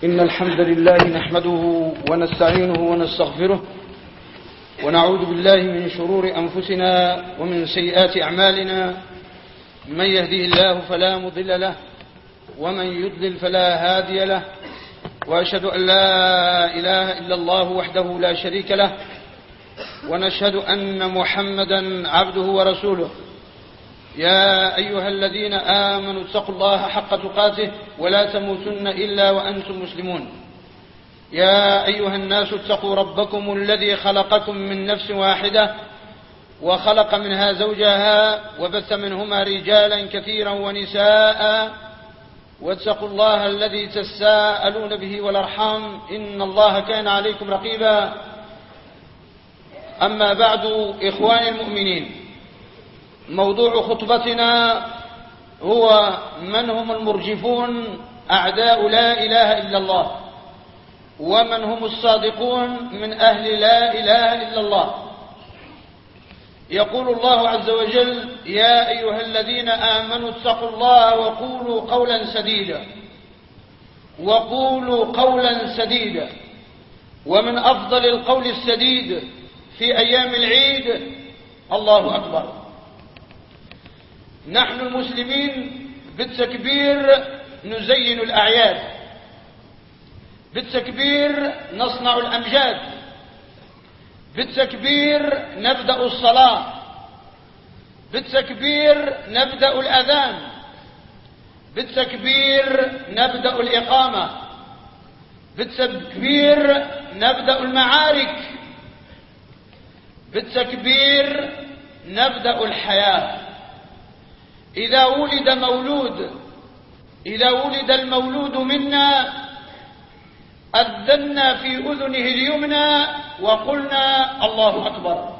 إن الحمد لله نحمده ونستعينه ونستغفره ونعوذ بالله من شرور أنفسنا ومن سيئات أعمالنا. من يهده الله فلا مضل له ومن يضلل فلا هادي له، وأشهد أن لا إله إلا الله وحده لا شريك له، ونشهد أن محمدا عبده ورسوله. يا أيها الذين آمنوا اتقوا الله حق تقاته ولا تموتن إلا وأنتم مسلمون. يا أيها الناس اتقوا ربكم الذي خلقكم من نفس واحدة وخلق منها زوجها وبث منهما رجالا كثيرا ونساء، واتقوا الله الذي تساءلون به والأرحام إن الله كان عليكم رقيبا. أما بعد، إخواني المؤمنين، موضوع خطبتنا هو من هم المرجفون أعداء لا إله إلا الله، ومن هم الصادقون من أهل لا إله إلا الله. يقول الله عز وجل: يا أيها الذين آمنوا اتقوا الله وقولوا قولا سديدا، وقولوا قولا سديدا. ومن أفضل القول السديد في أيام العيد الله أكبر. نحن المسلمين بالتكبير نزين الأعياد، بالتكبير نصنع الأمجاد، بالتكبير نبدأ الصلاة، بالتكبير نبدأ الأذان، بالتكبير نبدأ الإقامة، بالتكبير نبدأ المعارك، بالتكبير نبدأ الحياة. إذا ولد المولود منا أذنا في أذنه اليمنى وقلنا الله أكبر،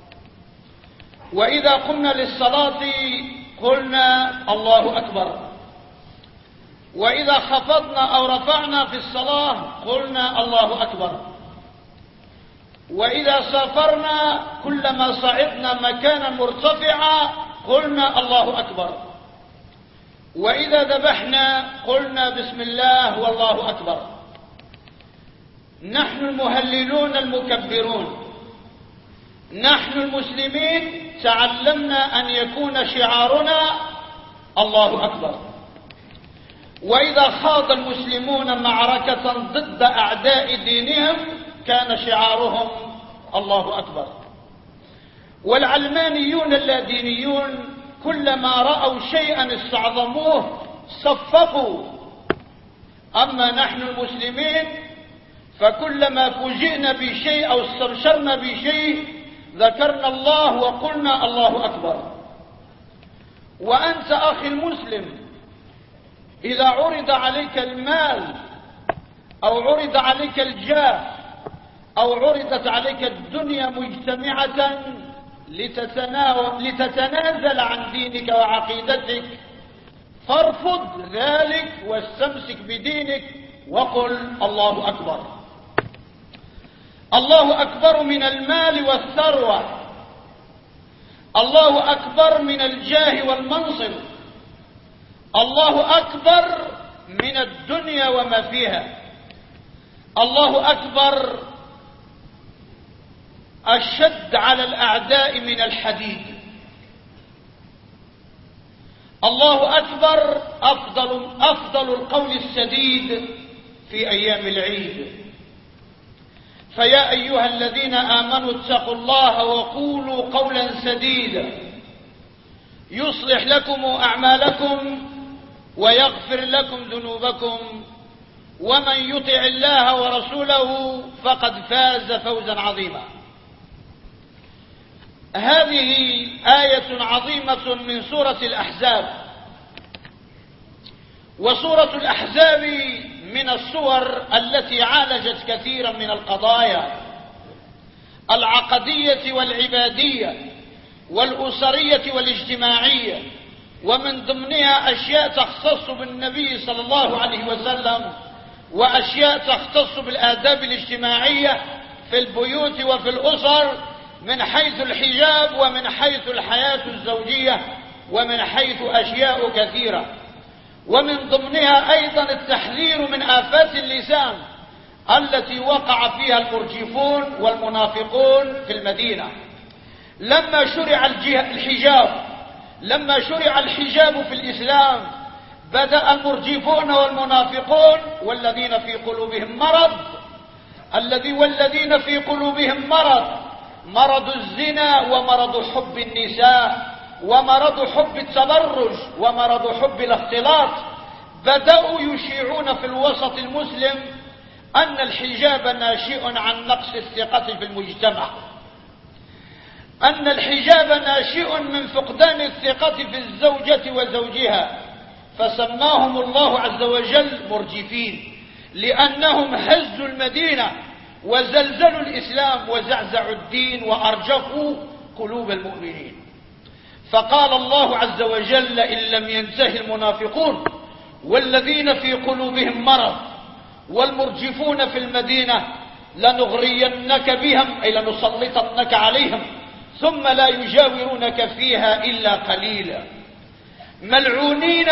وإذا قمنا للصلاة قلنا الله أكبر، وإذا خفضنا أو رفعنا في الصلاة قلنا الله أكبر، وإذا سافرنا كلما صعدنا مكانا مرتفعا قلنا الله أكبر، وإذا ذبحنا قلنا بسم الله والله أكبر. نحن المهللون المكبرون، نحن المسلمين تعلمنا أن يكون شعارنا الله أكبر. وإذا خاض المسلمون معركة ضد أعداء دينهم كان شعارهم الله أكبر. والعلمانيون اللادينيون كلما رأوا شيئا استعظموه صفقوا. أما نحن المسلمين فكلما فوجئنا بشيء أو استبشرنا بشيء ذكرنا الله وقلنا الله أكبر. وأنت أخي المسلم، إذا عرض عليك المال أو عرض عليك الجاه أو عرضت عليك الدنيا مجتمعة لتتنازل عن دينك وعقيدتك، فارفض ذلك واستمسك بدينك وقل الله أكبر. الله أكبر من المال والثروة، الله أكبر من الجاه والمنصب، الله أكبر من الدنيا وما فيها، الله أكبر أشد على الأعداء من الحديد، الله أكبر أفضل القول السديد في أيام العيد. فيا أيها الذين آمنوا اتقوا الله وقولوا قولا سديدا يصلح لكم أعمالكم ويغفر لكم ذنوبكم، ومن يطع الله ورسوله فقد فاز فوزا عظيما. هذه آية عظيمة من سورة الأحزاب، وسورة الأحزاب من السور التي عالجت كثيرا من القضايا العقدية والعبادية والأسرية والاجتماعية، ومن ضمنها أشياء تختص بالنبي صلى الله عليه وسلم، وأشياء تختص بالآداب الاجتماعية في البيوت وفي الأسر، من حيث الحجاب ومن حيث الحياة الزوجية ومن حيث أشياء كثيرة. ومن ضمنها أيضا التحذير من آفات اللسان التي وقع فيها المرجفون والمنافقون في المدينة. لما شرع الحجاب في الإسلام بدأ المرجفون والمنافقون والذين في قلوبهم مرض الزنا ومرض حب النساء ومرض حب التبرج ومرض حب الاختلاط، بدأوا يشيعون في الوسط المسلم أن الحجاب ناشئ عن نقص الثقة في المجتمع، أن الحجاب ناشئ من فقدان الثقة في الزوجة وزوجها، فسماهم الله عز وجل مرجفين، لأنهم هزوا المدينة وزلزلوا الإسلام وزعزعوا الدين وأرجفوا قلوب المؤمنين. فقال الله عز وجل: إن لم ينتهي المنافقون والذين في قلوبهم مرض والمرجفون في المدينة لنغرينك بهم، أي لنسلطنك عليهم ثم لا يجاورونك فيها إلا قليلا. ملعونين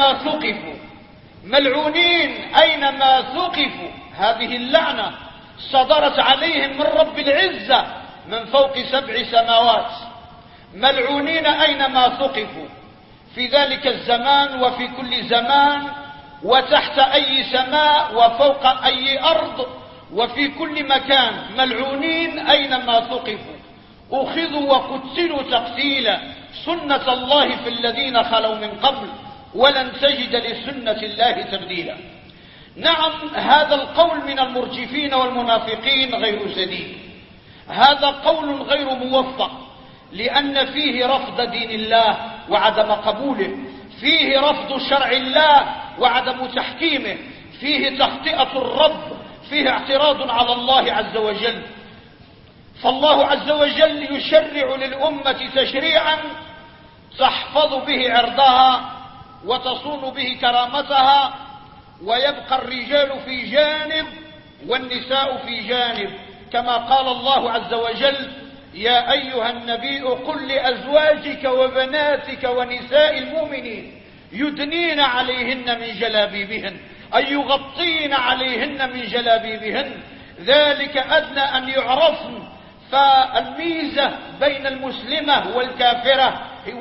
أينما ثقفوا، هذه اللعنة صدرت عليهم من رب العزة من فوق 7 سماوات. ملعونين أينما ثقفوا في ذلك الزمان وفي كل زمان وتحت أي سماء وفوق أي أرض وفي كل مكان، ملعونين أينما ثقفوا، أخذوا وقتلوا تقتيلا، سنة الله في الذين خلوا من قبل ولن تجد لسنة الله تبديلا. نعم، هذا القول من المرجفين والمنافقين غير سديد، هذا قول غير موفق، لأن فيه رفض دين الله وعدم قبوله، فيه رفض شرع الله وعدم تحكيمه، فيه تخطئة الرب، فيه اعتراض على الله عز وجل. فالله عز وجل يشرع للأمة تشريعا تحفظ به عرضها وتصون به كرامتها، ويبقى الرجال في جانب والنساء في جانب، كما قال الله عز وجل: يا أيها النبي قل لأزواجك وبناتك ونساء المؤمنين يدنين عليهن من جلابيبهن، أي يغطين عليهن من جلابيبهن، ذلك أدنى أن يعرفن. فالميزة بين المسلمة والكافرة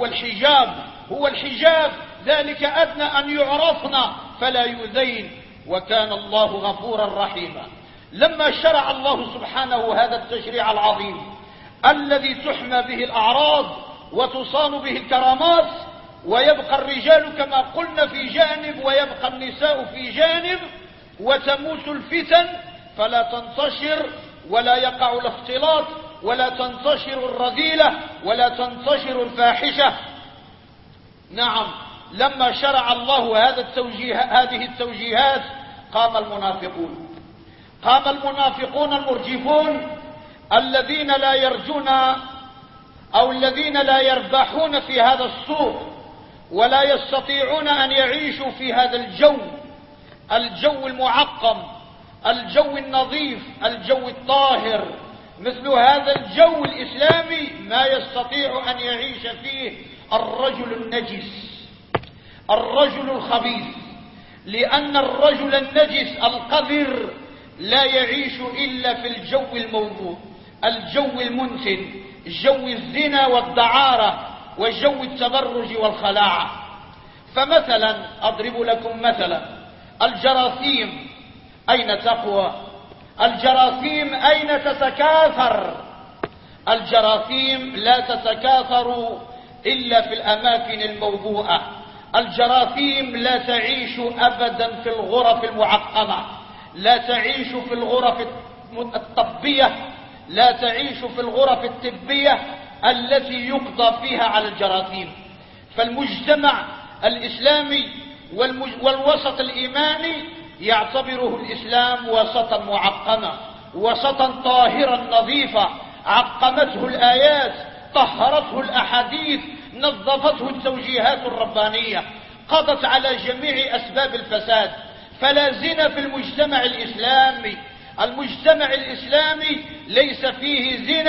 هو الحجاب، ذلك أدنى أن يعرفن فلا يؤذين، وكان الله غفورا رحيما. لما شرع الله سبحانه هذا التشريع العظيم الذي تحمى به الأعراض وتصان به الكرامات، ويبقى الرجال كما قلنا في جانب ويبقى النساء في جانب، وتموت الفتن فلا تنتشر ولا يقع الاختلاط ولا تنتشر الرذيلة ولا تنتشر الفاحشة. نعم، لما شرع الله هذه التوجيهات قام المنافقون المرجفون الذين لا يرجون أو الذين لا يربحون في هذا السوق ولا يستطيعون أن يعيشوا في هذا الجو المعقم، الجو النظيف، الجو الطاهر. مثل هذا الجو الإسلامي ما يستطيع أن يعيش فيه الرجل النجس، الرجل الخبيث، لأن الرجل النجس القذر لا يعيش إلا في الجو الموضوع، الجو المنتن، جو الزنا والدعارة وجو التبرج والخلاعة. فمثلا أضرب لكم مثلا، الجراثيم أين تقوى؟ الجراثيم أين تتكاثر؟ الجراثيم لا تتكاثر إلا في الأماكن الموضوعة. الجراثيم لا تعيش أبدا في الغرف المعقمة، لا تعيش في الغرف الطبية، لا تعيش في الغرف الطبية التي يقضى فيها على الجراثيم. فالمجتمع الإسلامي والوسط الإيماني يعتبره الإسلام وسطا معقما، وسطا طاهرا نظيفا، عقمته الآيات، طهرته الأحاديث، نظفته التوجيهات الربانية، قضت على جميع أسباب الفساد. فلا زنا في المجتمع الإسلامي، المجتمع الإسلامي ليس فيه زنا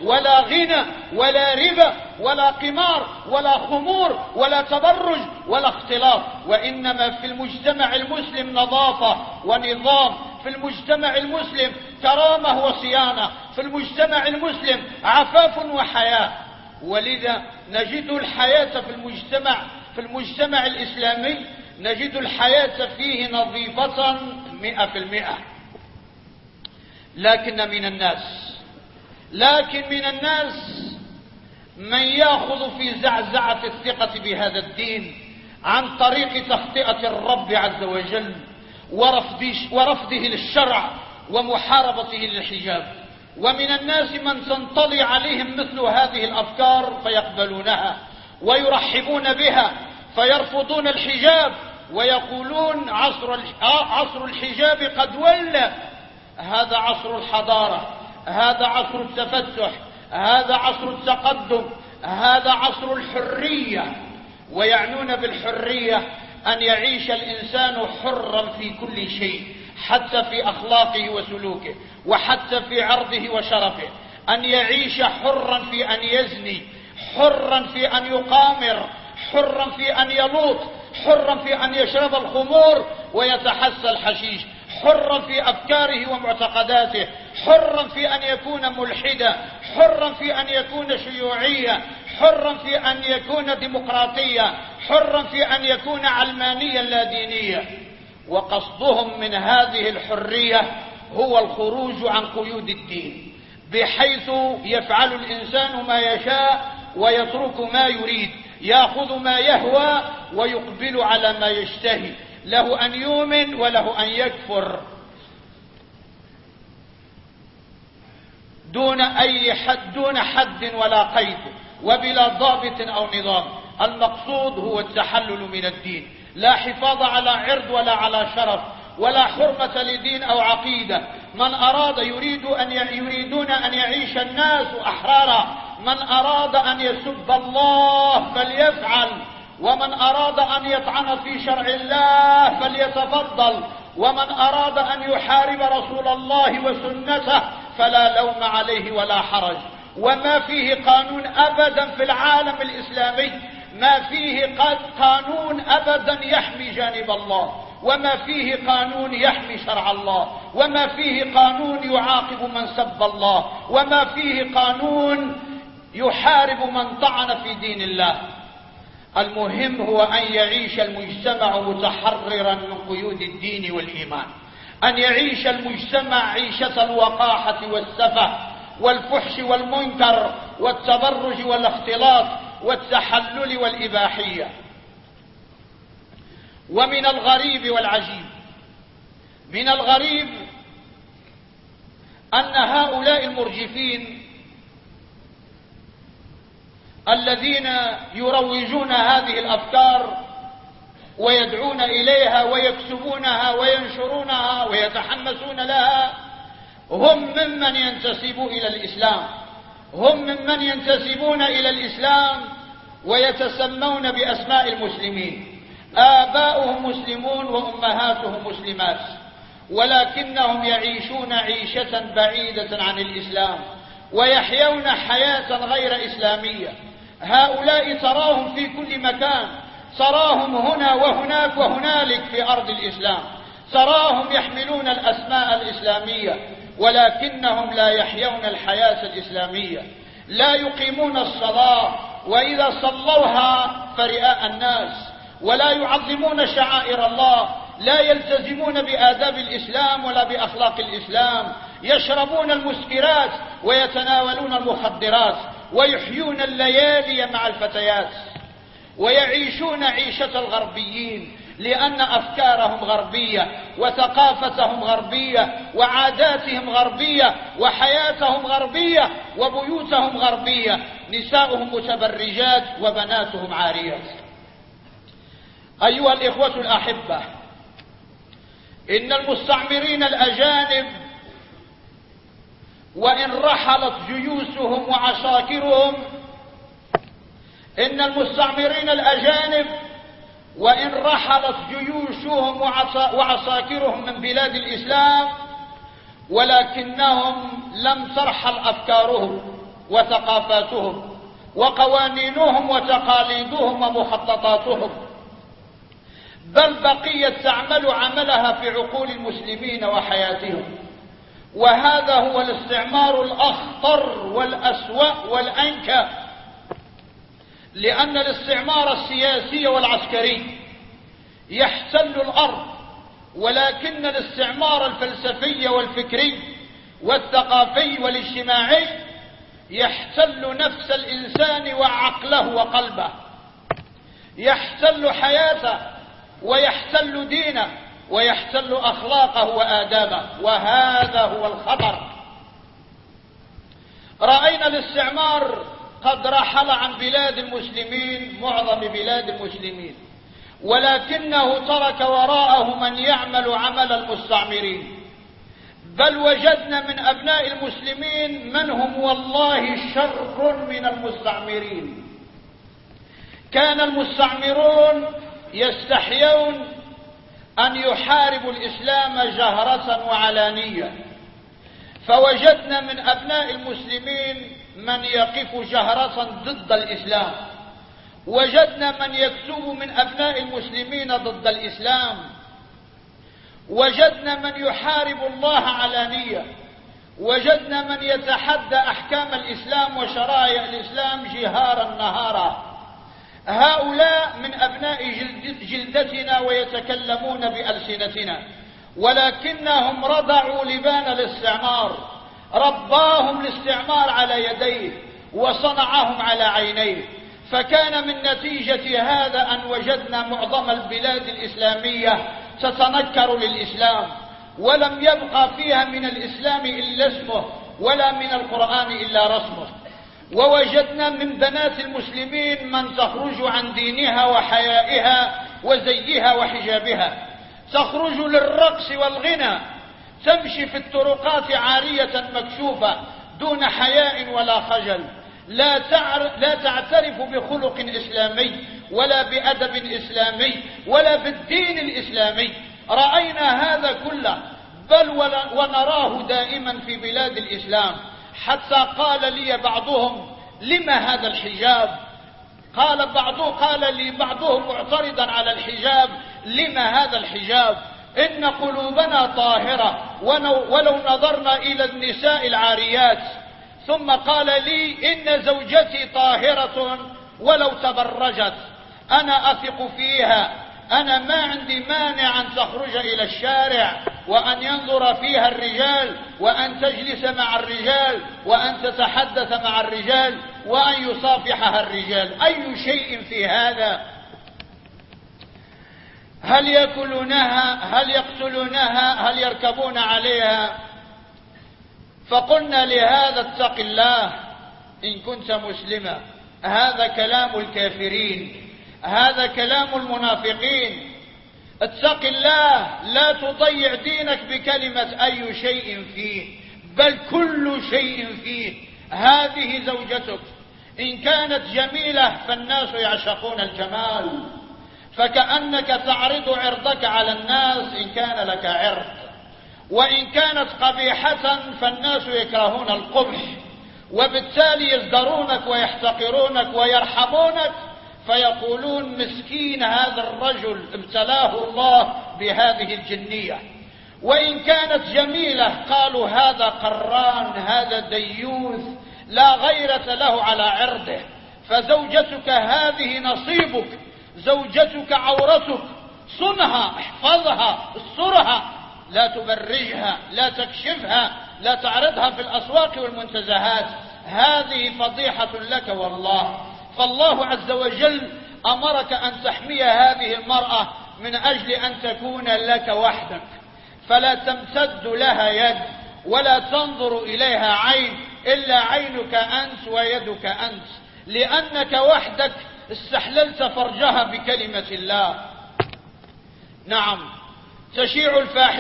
ولا غنى ولا ربا ولا قمار ولا خمور ولا تبرج ولا اختلاط، وإنما في المجتمع المسلم نظافة ونظام، في المجتمع المسلم كرامة وصيانة، في المجتمع المسلم عفاف وحياء. ولذا نجد الحياة في المجتمع الإسلامي نجد الحياة فيه نظيفة 100%. لكن من الناس من يأخذ في زعزعة الثقة بهذا الدين عن طريق تخطئة الرب عز وجل ورفضه للشرع ومحاربته للحجاب. ومن الناس من تنطلي عليهم مثل هذه الأفكار فيقبلونها ويرحبون بها، فيرفضون الحجاب ويقولون عصر الحجاب قد ولى، هذا عصر الحضارة، هذا عصر التفتح، هذا عصر التقدم، هذا عصر الحرية. ويعنون بالحرية أن يعيش الإنسان حرا في كل شيء، حتى في أخلاقه وسلوكه، وحتى في عرضه وشرفه، أن يعيش حرا في أن يزني، حرا في أن يقامر، حرا في أن يلوط، حرا في أن يشرب الخمور ويتحسى الحشيش، حرا في أفكاره ومعتقداته، حرا في أن يكون ملحدا، حرا في أن يكون شيوعيا، حرا في أن يكون ديمقراطيا، حرا في أن يكون علمانيا لا دينيا. وقصدهم من هذه الحرية هو الخروج عن قيود الدين، بحيث يفعل الإنسان ما يشاء ويترك ما يريد، يأخذ ما يهوى ويقبل على ما يشتهي، له أن يؤمن وله أن يكفر دون حد ولا قيد وبلا ضابط أو نظام. المقصود هو التحلل من الدين، لا حفاظ على عرض ولا على شرف ولا حرمة لدين أو عقيدة. من أراد يريدون أن يعيش الناس أحرارا، من أراد أن يسب الله فليفعل، ومن أراد أن يطعن في شرع الله فليتفضل، ومن أراد أن يحارب رسول الله وسنته فلا لوم عليه ولا حرج. وما فيه قانون أبدا في العالم الإسلامي، ما فيه قانون أبدا يحمي جانب الله، وما فيه قانون يحمي شرع الله، وما فيه قانون يعاقب من سب الله، وما فيه قانون يحارب من طعن في دين الله. المهم هو أن يعيش المجتمع متحررا من قيود الدين والإيمان، أن يعيش المجتمع عيشة الوقاحة والسفه والفحش والمنكر والتبرج والاختلاط والتحلل والإباحية. ومن الغريب والعجيب، من الغريب أن هؤلاء المرجفين الذين يروجون هذه الأفكار ويدعون إليها ويكتبونها وينشرونها ويتحمسون لها هم ممن ينتسبون إلى الإسلام، هم ممن ينتسبون إلى الإسلام ويتسمون بأسماء المسلمين، آباؤهم مسلمون وأمهاتهم مسلمات، ولكنهم يعيشون عيشة بعيدة عن الإسلام ويحيون حياة غير إسلامية. هؤلاء تراهم في كل مكان، تراهم هنا وهناك وهنالك في أرض الإسلام، تراهم يحملون الأسماء الإسلامية ولكنهم لا يحيون الحياة الإسلامية، لا يقيمون الصلاة، وإذا صلوها فرئاء الناس، ولا يعظمون شعائر الله، لا يلتزمون بآداب الإسلام ولا بأخلاق الإسلام، يشربون المسكرات ويتناولون المخدرات ويحيون الليالي مع الفتيات ويعيشون عيشة الغربيين، لأن أفكارهم غربية وثقافتهم غربية وعاداتهم غربية وحياتهم غربية وبيوتهم غربية، نساؤهم متبرجات وبناتهم عاريات. أيها الإخوة الأحبة، إن المستعمرين الأجانب وإن رحلت جيوشهم وعساكرهم، إن المستعمرين الأجانب وإن رحلت جيوشهم وعساكرهم من بلاد الإسلام، ولكنهم لم ترحل أفكارهم وثقافاتهم وقوانينهم وتقاليدهم ومخططاتهم، بل بقيت تعمل عملها في عقول المسلمين وحياتهم. وهذا هو الاستعمار الأخطر والأسوأ والأنكى، لأن الاستعمار السياسي والعسكري يحتل الأرض، ولكن الاستعمار الفلسفي والفكري والثقافي والاجتماعي يحتل نفس الإنسان وعقله وقلبه، يحتل حياته ويحتل دينه ويحتل أخلاقه وآدابه، وهذا هو الخطر. رأينا الاستعمار قد رحل عن بلاد المسلمين، معظم بلاد المسلمين، ولكنه ترك وراءه من يعمل عمل المستعمرين. بل وجدنا من أبناء المسلمين من هم والله شر من المستعمرين. كان المستعمرون يستحيون أن يحاربوا الإسلام جهرة وعلانية، فوجدنا من أبناء المسلمين من يقف جهرة ضد الإسلام، وجدنا من يكتب من أبناء المسلمين ضد الإسلام، وجدنا من يحارب الله علانية، وجدنا من يتحدى أحكام الإسلام وشرائع الإسلام جهارا نهارا. هؤلاء من أبناء جلدتنا ويتكلمون بألسنتنا، ولكنهم رضعوا لبان الاستعمار، رباهم الاستعمار على يديه وصنعهم على عينيه. فكان من نتيجة هذا أن وجدنا معظم البلاد الإسلامية تتنكر للإسلام، ولم يبقى فيها من الإسلام إلا اسمه، ولا من القرآن إلا رسمه. ووجدنا من بنات المسلمين من تخرج عن دينها وحيائها وزيها وحجابها، تخرج للرقص والغنى، تمشي في الطرقات عارية مكشوفة دون حياء ولا خجل، لا تعترف بخلق إسلامي ولا بأدب إسلامي ولا بالدين الإسلامي. رأينا هذا كله، بل ونراه دائما في بلاد الإسلام، حتى قال لي بعضهم: لما هذا الحجاب؟ قال لي بعضهم معترضا على الحجاب: لما هذا الحجاب؟ إن قلوبنا طاهرة ولو نظرنا إلى النساء العاريات. ثم قال لي: إن زوجتي طاهرة ولو تبرجت، أنا أثق فيها، أنا ما عندي مانع أن تخرج إلى الشارع وأن ينظر فيها الرجال، وأن تجلس مع الرجال، وأن تتحدث مع الرجال، وأن يصافحها الرجال. أي شيء في هذا؟ هل يأكلونها؟ هل يقتلونها؟ هل يركبون عليها؟ فقلنا لهذا: اتق الله إن كنت مسلما. هذا كلام الكافرين، هذا كلام المنافقين. اتق الله، لا تضيع دينك بكلمة أي شيء فيه، بل كل شيء فيه. هذه زوجتك، إن كانت جميلة فالناس يعشقون الجمال، فكأنك تعرض عرضك على الناس إن كان لك عرض، وإن كانت قبيحة فالناس يكرهون القبح، وبالتالي يزدرونك ويحتقرونك ويرحمونك، فيقولون: مسكين هذا الرجل ابتلاه الله بهذه الجنية. وإن كانت جميلة قالوا: هذا قران، هذا ديوث، لا غيرة له على عرضه. فزوجتك هذه نصيبك، زوجتك عورتك، صنها، احفظها، استرها، لا تبرجها، لا تكشفها، لا تعرضها في الأسواق والمنتزهات. هذه فضيحة لك والله. فالله عز وجل أمرك أن تحمي هذه المرأة من أجل أن تكون لك وحدك، فلا تمتد لها يد ولا تنظر إليها عين إلا عينك أنت ويدك أنت، لأنك وحدك استحللت فرجها بكلمة الله. نعم، تشيع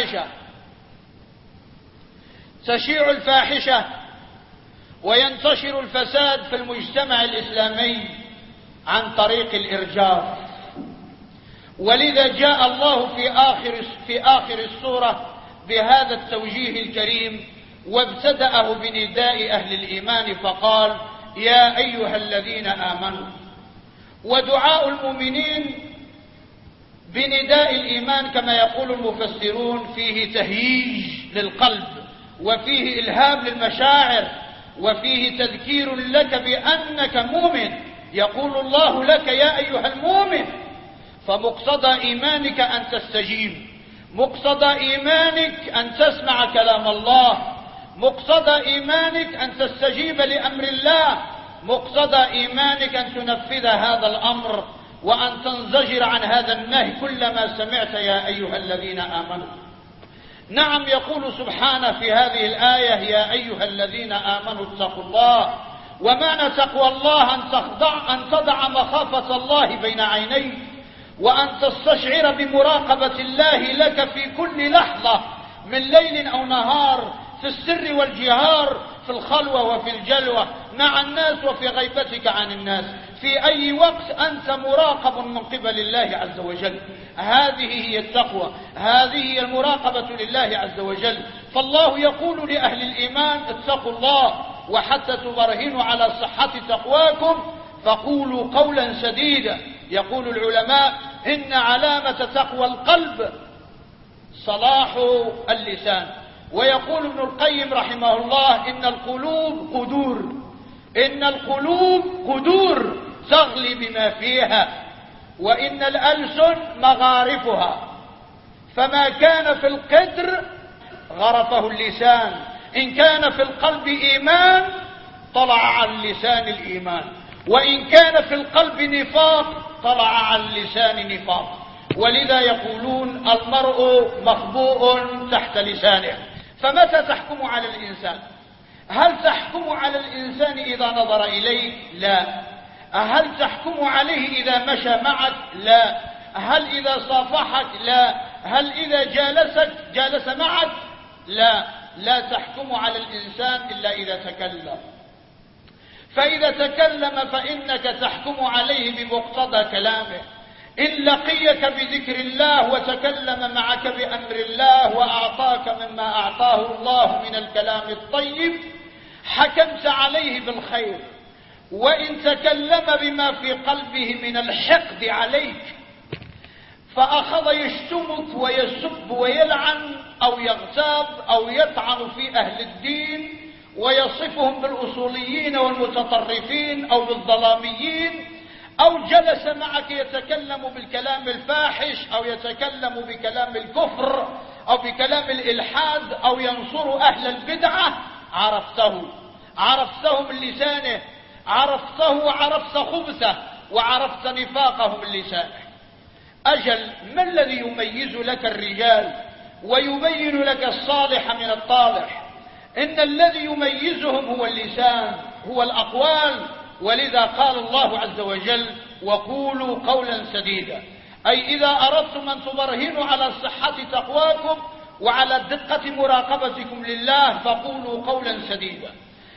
الفاحشة وينتشر الفساد في المجتمع الإسلامي عن طريق الإرجاف. ولذا جاء الله في آخر السورة بهذا التوجيه الكريم: وابتدأه بنداء أهل الإيمان فقال: يا أيها الذين آمنوا. ودعاء المؤمنين بنداء الإيمان كما يقول المفسرون فيه تهييج للقلب، وفيه إلهام للمشاعر، وفيه تذكير لك بأنك مؤمن. يقول الله لك: يا أيها المؤمن. فمقتضى إيمانك أن تستجيب، مقتضى إيمانك أن تسمع كلام الله، مقتضى إيمانك أن تستجيب لأمر الله، مقتضى إيمانك أن تنفذ هذا الأمر وأن تنزجر عن هذا النهي كلما سمعت يا أيها الذين آمنوا. نعم، يقول سبحانه في هذه الآية: يا أيها الذين آمنوا اتقوا الله. ومعنى تقوى الله أن تضع مخافة الله بين عينيك، وأن تستشعر بمراقبة الله لك في كل لحظة من ليل أو نهار، في السر والجهار، في الخلوة وفي الجلوة، مع الناس وفي غيبتك عن الناس، في أي وقت أنت مراقب من قبل الله عز وجل. هذه هي التقوى، هذه هي المراقبة لله عز وجل. فالله يقول لأهل الإيمان: اتقوا الله، وحتى تبرهنوا على صحة تقواكم فقولوا قولا سديدا. يقول العلماء: إن علامة تقوى القلب صلاح اللسان. ويقول ابن القيم رحمه الله: إن القلوب قدور، إن القلوب قدور تغلي بما فيها، وإن الألسن مغارفها، فما كان في القدر غرفه اللسان. إن كان في القلب إيمان طلع على اللسان الإيمان، وإن كان في القلب نفاق طلع على اللسان نفاق. ولذا يقولون: المرء مخبوء تحت لسانه. فمتى تحكم على الإنسان؟ هل تحكم على الإنسان إذا نظر إليك؟ لا. هل تحكم عليه إذا مشى معك؟ لا. هل إذا صافحك؟ لا. هل إذا جالس معك؟ لا. لا تحكم على الإنسان إلا إذا تكلم. فإذا تكلم فإنك تحكم عليه بمقتضى كلامه. إن لقيك بذكر الله وتكلم معك بأمر الله وأعطاك مما أعطاه الله من الكلام الطيب حكمت عليه بالخير. وإن تكلم بما في قلبه من الحقد عليك فأخذ يشتمك ويسب ويلعن أو يغتاب أو يطعن في أهل الدين ويصفهم بالأصوليين والمتطرفين أو بالظلاميين، أو جلس معك يتكلم بالكلام الفاحش أو يتكلم بكلام الكفر أو بكلام الإلحاد أو ينصر أهل البدعة، عرفته من لسانه، عرفته وعرفت خبثه وعرفت نفاقه من لسانه. أجل، ما الذي يميز لك الرجال ويبين لك الصالح من الطالح؟ إن الذي يميزهم هو اللسان، هو الأقوال. ولذا قال الله عز وجل: وقولوا قولا سديدا. أي إذا أردتم أن تبرهنوا على صحة تقواكم وعلى دقة مراقبتكم لله فقولوا قولا سديدا.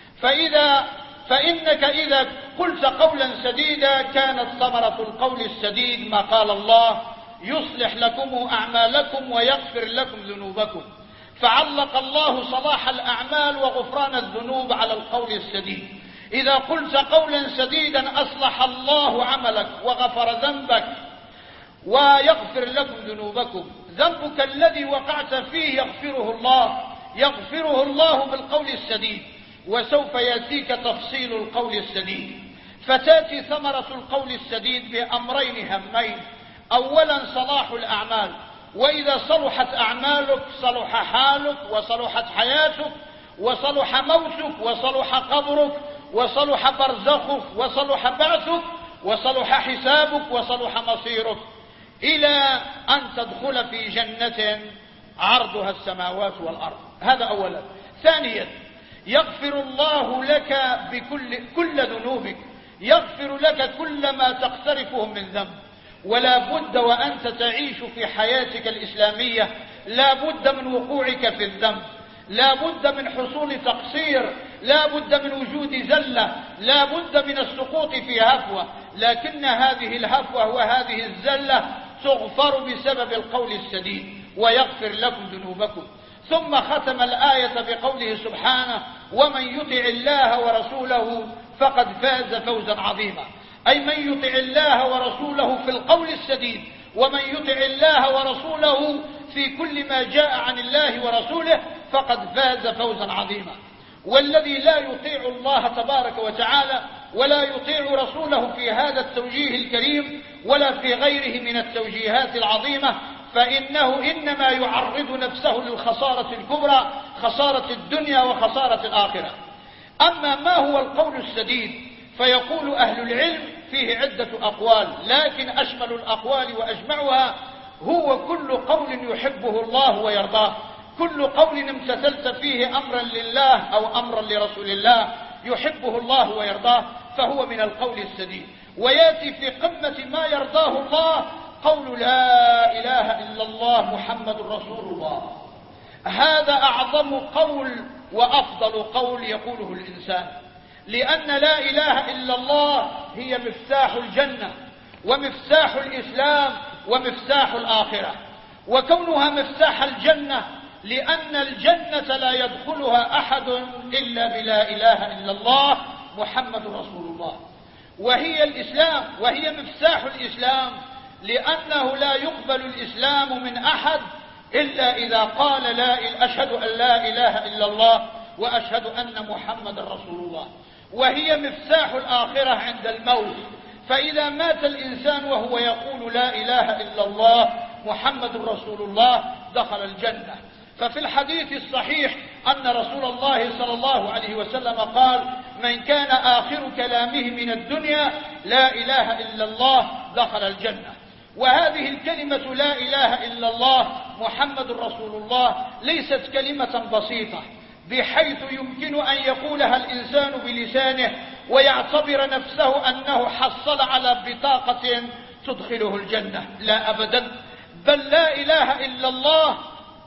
فإنك إذا قلت قولا سديدا كانت ثمرة القول السديد ما قال الله: يصلح لكم أعمالكم ويغفر لكم ذنوبكم. فعلق الله صلاح الأعمال وغفران الذنوب على القول السديد. إذا قلت قولا سديدا أصلح الله عملك وغفر ذنبك ويغفر لكم ذنوبكم. ذنبك الذي وقعت فيه يغفره الله بالقول السديد، وسوف يأتيك تفصيل القول السديد. فتأتي ثمرة القول السديد بأمرين هامين: أولا صلاح الأعمال، وإذا صلحت أعمالك صلح حالك وصلحت حياتك وصلح موتك وصلح قبرك وصلح برزخك وصلح بعثك وصلح حسابك وصلح مصيرك إلى أن تدخل في جنة عرضها السماوات والأرض. هذا أولا. ثانيا، يغفر الله لك كل ذنوبك، يغفر لك كل ما تقترفه من ذنب. ولا بد وأنت تعيش في حياتك الإسلامية لا بد من وقوعك في الذنب، لا بد من حصول تقصير، لا بد من وجود زلة، لا بد من السقوط في هفوة. لكن هذه الهفوة وهذه الزلة تغفر بسبب القول السديد: ويغفر لكم ذنوبكم. ثم ختم الآية بقوله سبحانه: ومن يطع الله ورسوله فقد فاز فوزا عظيما. أي من يطع الله ورسوله في القول السديد، ومن يطع الله ورسوله في كل ما جاء عن الله ورسوله فقد فاز فوزا عظيما. والذي لا يطيع الله تبارك وتعالى ولا يطيع رسوله في هذا التوجيه الكريم ولا في غيره من التوجيهات العظيمة فإنه إنما يعرض نفسه للخسارة الكبرى، خسارة الدنيا وخسارة الآخرة. أما ما هو القول السديد فيقول أهل العلم فيه عدة أقوال، لكن أشمل الأقوال وأجمعها هو كل قول يحبه الله ويرضاه، كل قول امتثلت فيه أمرا لله أو أمرا لرسول الله يحبه الله ويرضاه فهو من القول السديد. ويأتي في قمة ما يرضاه الله قول لا إله إلا الله محمد رسول الله. هذا أعظم قول وأفضل قول يقوله الإنسان، لأن لا إله إلا الله هي مفتاح الجنة ومفتاح الإسلام ومفتاح الآخرة. وكونها مفتاح الجنة لأن الجنة لا يدخلها أحد إلا بلا إله إلا الله محمد رسول الله. وهي الإسلام، وهي مفتاح الإسلام لأنه لا يقبل الإسلام من أحد إلا إذا قال أشهد أن لا إله إلا الله وأشهد أن محمد رسول الله. وهي مفتاح الآخرة عند الموت، فإذا مات الإنسان وهو يقول لا إله إلا الله محمد رسول الله دخل الجنة. ففي الحديث الصحيح أن رسول الله صلى الله عليه وسلم قال: من كان آخر كلامه من الدنيا لا إله إلا الله دخل الجنة. وهذه الكلمة لا إله إلا الله محمد رسول الله ليست كلمة بسيطة بحيث يمكن أن يقولها الإنسان بلسانه ويعتبر نفسه أنه حصل على بطاقة تدخله الجنة. لا أبدا، بل لا إله إلا الله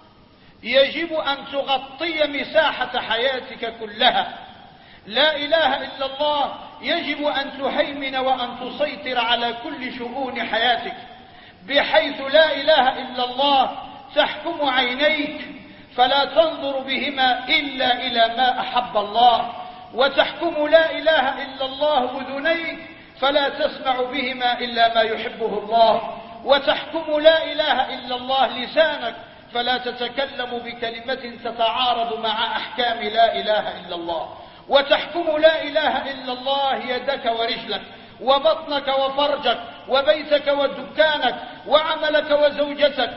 يجب أن تغطي مساحة حياتك كلها. لا إله إلا الله يجب أن تهيمن وأن تسيطر على كل شؤون حياتك، بحيث لا إله إلا الله تحكم عينيك فلا تنظر بهما إلا إلى ما أحب الله، وتحكم لا إله إلا الله أذنيك فلا تسمع بهما إلا ما يحبه الله، وتحكم لا إله إلا الله لسانك فلا تتكلم بكلمة تتعارض مع أحكام لا إله إلا الله، وتحكم لا إله إلا الله يدك ورجلك وبطنك وفرجك وبيتك ودكانك وعملك وزوجتك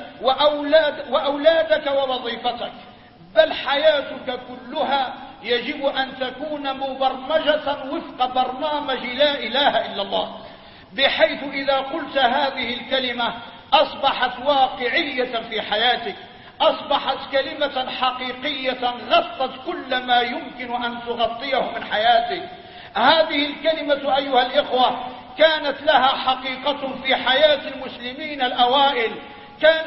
وأولادك ووظيفتك، بل حياتك كلها يجب أن تكون مبرمجة وفق برنامج لا إله إلا الله، بحيث إذا قلت هذه الكلمة أصبحت واقعية في حياتك، أصبحت كلمة حقيقية غطت كل ما يمكن أن تغطيه من حياتك. هذه الكلمة أيها الإخوة كانت لها حقيقة في حياة المسلمين الأوائل. كان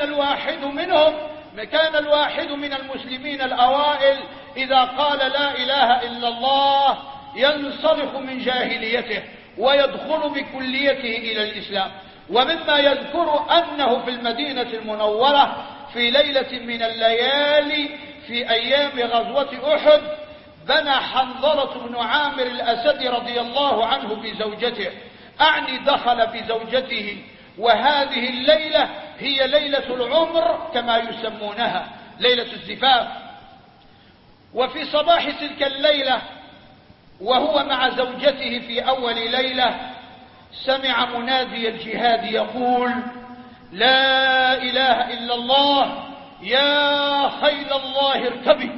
الواحد من المسلمين الأوائل إذا قال لا إله إلا الله ينصرف من جاهليته ويدخل بكليته إلى الإسلام. ومما يذكر أنه في المدينة المنورة في ليلة من الليالي في أيام غزوة أحد بنى حنظلة بن عامر الأسدي رضي الله عنه بزوجته، أعني دخل بزوجته، وهذه الليلة هي ليلة العمر كما يسمونها، ليلة الزفاف. وفي صباح تلك الليلة وهو مع زوجته في أول ليلة سمع منادي الجهاد يقول: لا إله إلا الله يا خيل الله اركبي.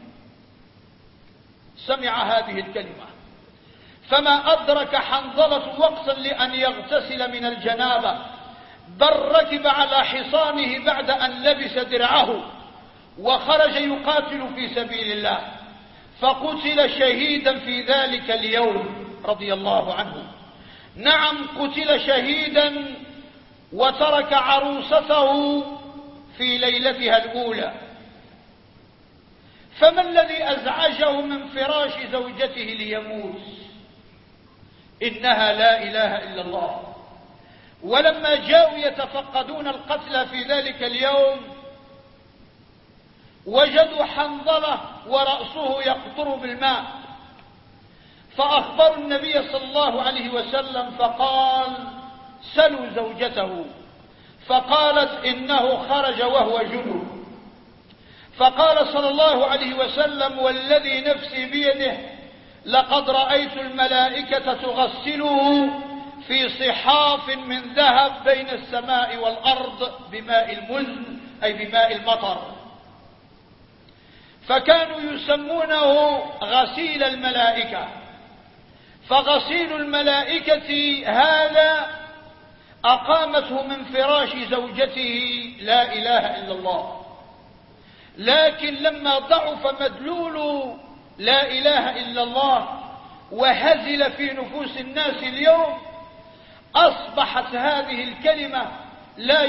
سمع هذه الكلمة فما أدرك حنظلة وقتا لأن يغتسل من الجنابة، بل ركب على حصانه بعد أن لبس درعه وخرج يقاتل في سبيل الله، فقتل شهيدا في ذلك اليوم رضي الله عنه. نعم، قتل شهيدا وترك عروسته في ليلتها الأولى. فما الذي أزعجه من فراش زوجته ليموت؟ إنها لا إله إلا الله. ولما جاءوا يتفقدون القتلى في ذلك اليوم وجدوا حنظلة ورأسه يقطر بالماء، فأخبروا النبي صلى الله عليه وسلم فقال: سلوا زوجته. فقالت: إنه خرج وهو جنوب. فقال صلى الله عليه وسلم: والذي نفسي بيده لقد رأيت الملائكة تغسله في صحاف من ذهب بين السماء والأرض بماء المزن، أي بماء المطر. فكانوا يسمونه غسيل الملائكة. فغسيل الملائكة هذا أقامته من فراش زوجته لا إله إلا الله. لكن لما ضعف مدلول لا إله إلا الله وهزل في نفوس الناس اليوم، أصبحت هذه الكلمة لا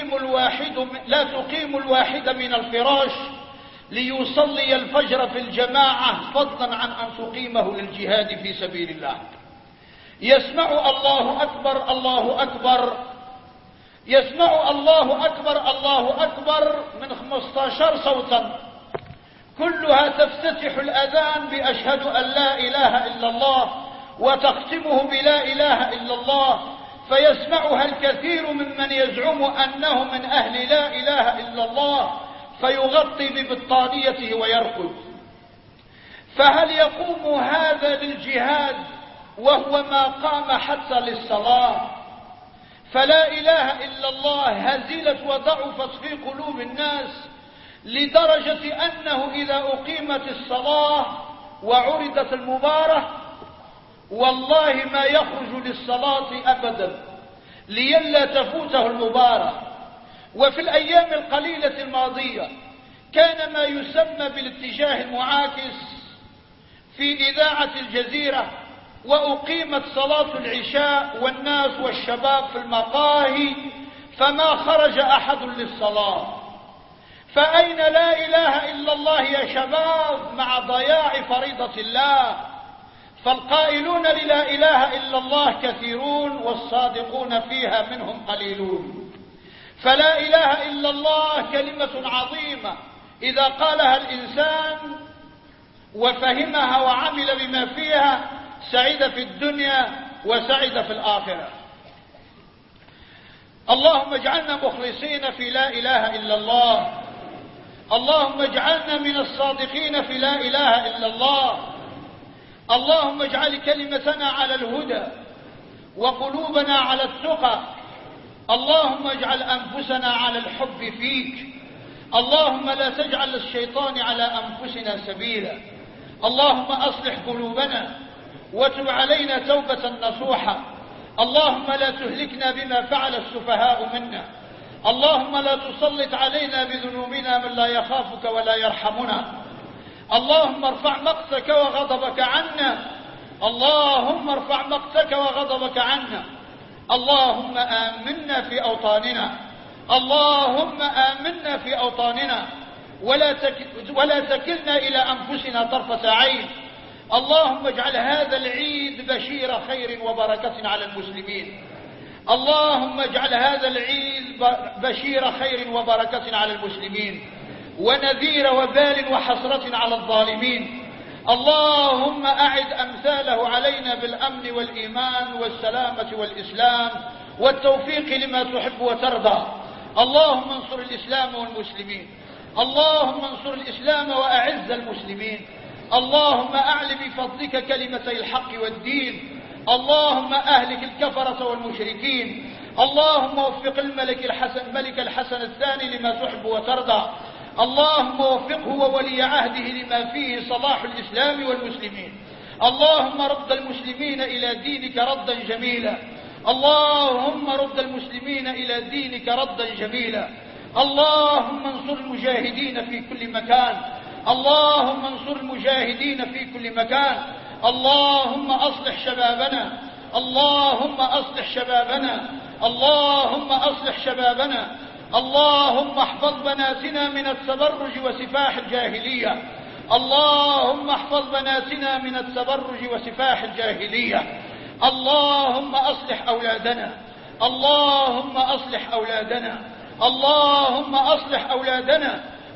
تقيم الواحد من الفراش ليصلي الفجر في الجماعة، فضلا عن أن تقيمه للجهاد في سبيل الله. يسمع الله أكبر الله أكبر، يسمع الله أكبر الله أكبر من 15 صوتا، كلها تفتتح الأذان بأشهد أن لا إله إلا الله وتختمه بلا إله إلا الله، فيسمعها الكثير ممن يزعم أنه من أهل لا إله إلا الله، فيغطي ببطانيته ويرقد. فهل يقوم هذا للجهاد وهو ما قام حتى للصلاة؟ فلا إله إلا الله هزلت وضعفت في قلوب الناس لدرجة أنه إذا أقيمت الصلاة وعرضت المباراة والله ما يخرج للصلاة أبدا لئلا تفوته المباراة. وفي الأيام القليلة الماضية كان ما يسمى بالاتجاه المعاكس في إذاعة الجزيرة، وأقيمت صلاة العشاء والناس والشباب في المقاهي فما خرج أحد للصلاة. فأين لا إله إلا الله يا شباب مع ضياع فريضة الله؟ فالقائلون للا إله إلا الله كثيرون والصادقون فيها منهم قليلون. فلا إله إلا الله كلمة عظيمة إذا قالها الإنسان وفهمها وعمل بما فيها سعيد في الدنيا وسعيد في الآخرة. اللهم اجعلنا مخلصين في لا إله إلا الله، اللهم اجعلنا من الصادقين في لا إله إلا الله، اللهم اجعل كلمتنا على الهدى وقلوبنا على التقى، اللهم اجعل أنفسنا على الحب فيك، اللهم لا تجعل للشيطان على أنفسنا سبيلا، اللهم أصلح قلوبنا وتب علينا توبة نصوحة، اللهم لا تهلكنا بما فعل السفهاء منا، اللهم لا تسلط علينا بذنوبنا من لا يخافك ولا يرحمنا، اللهم ارفع مقتك وغضبك عنا، اللهم ارفع مقتك وغضبك عنا، اللهم آمنا في أوطاننا، اللهم آمنا في أوطاننا ولا تكلنا إلى أنفسنا طرفة عين، اللهم اجعل هذا العيد بشير خير وبركة على المسلمين، اللهم اجعل هذا العيد بشير خير وبركة على المسلمين ونذير وبال وحسرة على الظالمين، اللهم أعد أمثاله علينا بالأمن والإيمان والسلامة والإسلام والتوفيق لما تحب وترضى، اللهم انصر الإسلام والمسلمين، اللهم انصر الإسلام وأعز المسلمين، اللهم أعل بفضلك كلمتي الحق والدين، اللهم أهلك الكفرة والمشركين، اللهم وفق الملك الحسن الثاني لما تحب وترضى، اللهم وفقه وولي عهده لما فيه صلاح الإسلام والمسلمين، اللهم رد المسلمين إلى دينك ردا جميلا، اللهم رد المسلمين إلى دينك ردا جميلا، اللهم انصر المجاهدين في كل مكان، اللهم انصر المجاهدين في كل مكان، اللهم أصلح شبابنا، اللهم أصلح شبابنا، اللهم أصلح شبابنا، اللهم احفظ بناتنا من التبرج وسفاح الجاهلية، اللهم احفظ بناتنا من التبرج وسفاح الجاهلية، اللهم أصلح أولادنا، اللهم أصلح أولادنا، اللهم أصلح أولادنا،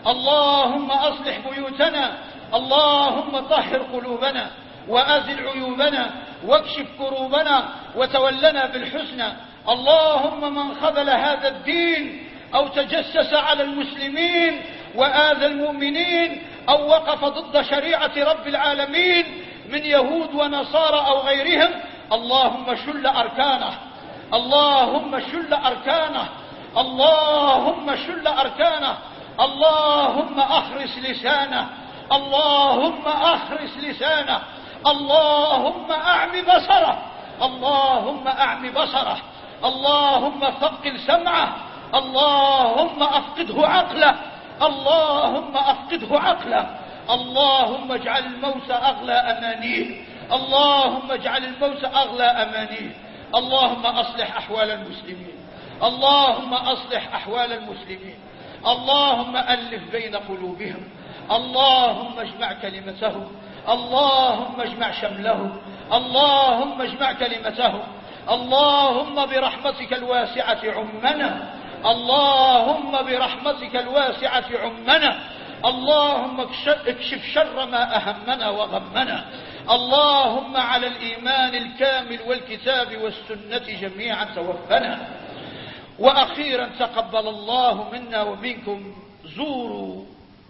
اللهم أصلح بيوتنا، اللهم طهر قلوبنا وأزل عيوبنا واكشف كروبنا وتولنا بالحسنى. اللهم من خذل هذا الدين أو تجسس على المسلمين وآذى المؤمنين أو وقف ضد شريعة رب العالمين من يهود ونصارى أو غيرهم، اللهم شل أركانه، اللهم شل أركانه، اللهم شل أركانه، اللهم أخرس لسانه، اللهم أخرس لسانه، اللهم أعم بصره، اللهم أعم بصره، اللهم ثقل سمعه، اللهم أفقده عقله، اللهم أفقده عقله، اللهم اجعل الموت أغلى أمانيه، اللهم اجعل الموت أغلى أمانيه. اللهم أصلح أحوال المسلمين، اللهم أصلح أحوال المسلمين، اللهم ألف بين قلوبهم، اللهم اجمع كلمتهم، اللهم اجمع شملهم، اللهم اجمع كلمتهم، اللهم برحمتك الواسعة عمنا، اللهم برحمتك الواسعة عمنا، اللهم اكشف شر ما أهمنا وغمنا، اللهم على الإيمان الكامل والكتاب والسنة جميعا توفنا. وأخيرا تقبل الله منا ومنكم، زوروا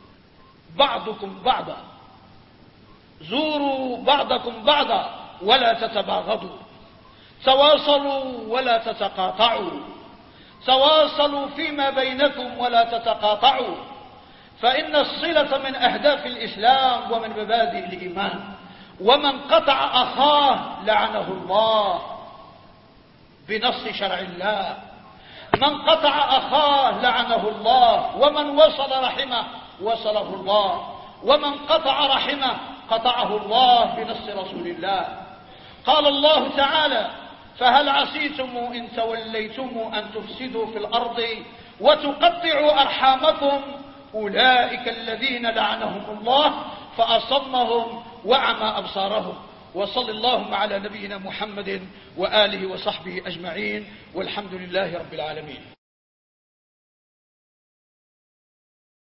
بعضكم بعضا، زوروا بعضكم بعضا ولا تتباغضوا، تواصلوا ولا تتقاطعوا، تواصلوا فيما بينكم ولا تتقاطعوا، فإن الصلة من أهداف الإسلام ومن مبادئ الإيمان. ومن قطع أخاه لعنه الله بنص شرع الله، من قطع أخاه لعنه الله، ومن وصل رحمه وصله الله، ومن قطع رحمه قطعه الله بنص رسول الله. قال الله تعالى: فهل عسيتم إن توليتم أن تفسدوا في الأرض وتقطعوا أرحامكم، أولئك الذين لعنهم الله فأصمهم وأعمى أبصارهم. وصل اللهم على نبينا محمد وآله وصحبه أجمعين، والحمد لله رب العالمين.